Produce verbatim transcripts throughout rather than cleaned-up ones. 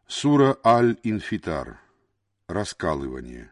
Сура Аль-Инфитар. Раскалывание.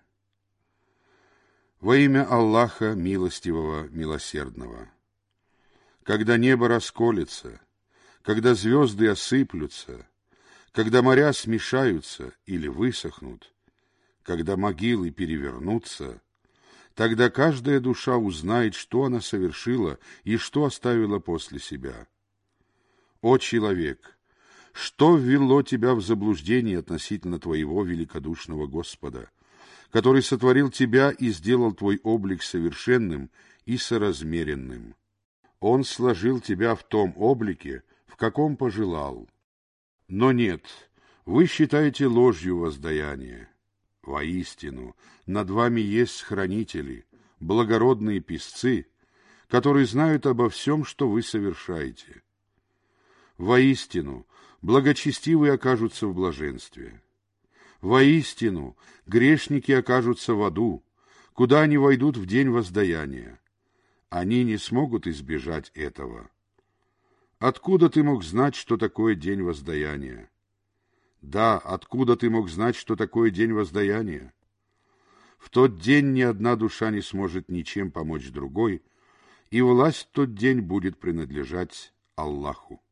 Во имя Аллаха Милостивого, Милосердного. Когда небо расколется, когда звезды осыплются, когда моря смешаются или высохнут, когда могилы перевернутся, тогда каждая душа узнает, что она совершила и что оставила после себя. О человек! Что ввело тебя в заблуждение относительно твоего великодушного Господа, который сотворил тебя и сделал твой облик совершенным и соразмеренным? Он сложил тебя в том облике, в каком пожелал. Но нет, вы считаете ложью воздаяние. Воистину, над вами есть хранители, благородные песцы, которые знают обо всем, что вы совершаете. Воистину, благочестивые окажутся в блаженстве. Воистину, грешники окажутся в аду, куда они войдут в день воздаяния. Они не смогут избежать этого. Откуда ты мог знать, что такое день воздаяния? Да, откуда ты мог знать, что такое день воздаяния? В тот день ни одна душа не сможет ничем помочь другой, и власть в тот день будет принадлежать Аллаху.